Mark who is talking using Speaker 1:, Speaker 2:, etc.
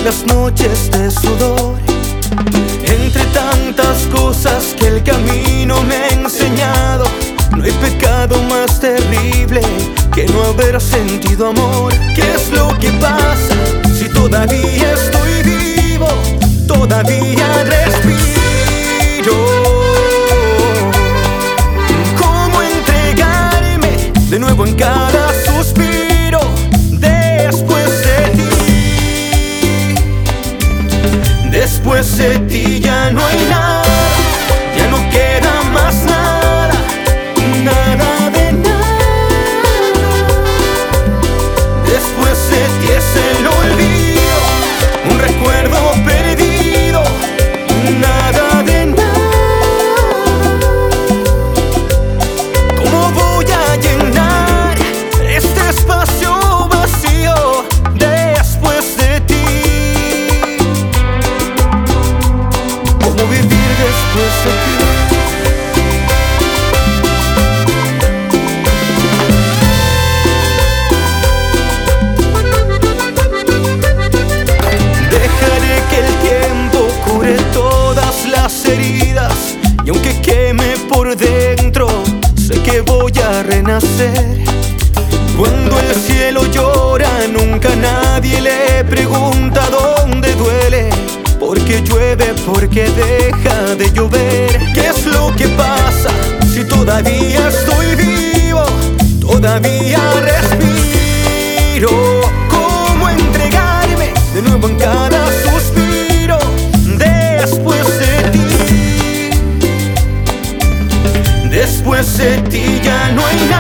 Speaker 1: las noches de sudor, entre tantas cosas que el camino me ha enseñado. No hay pecado más terrible que no haber sentido amor. ¿Qué es lo que pasa si todavía estoy vivo? Todavía respiro. ¿Cómo entregarme de nuevo en cada suspiro después de ti? Después de ti ya no hay nada, ya no queda más nada, nada de nada. Después de ti es el olvido, un recuerdo perdido, nada de nada. ¿Cómo voy a llenar este espacio vacío después de ti? ¿Cómo vivir después de ti? Y aunque queme por dentro, sé que voy a renacer. Cuando el cielo llora, nunca nadie le pregunta dónde duele. Porque llueve, porque deja de llover. ¿Qué es lo que pasa si todavía estoy vivo? Todavía respiro. ¿Cómo entregarme de nuevo en cada suspiro después de ti? Después de ti ya no hay nada.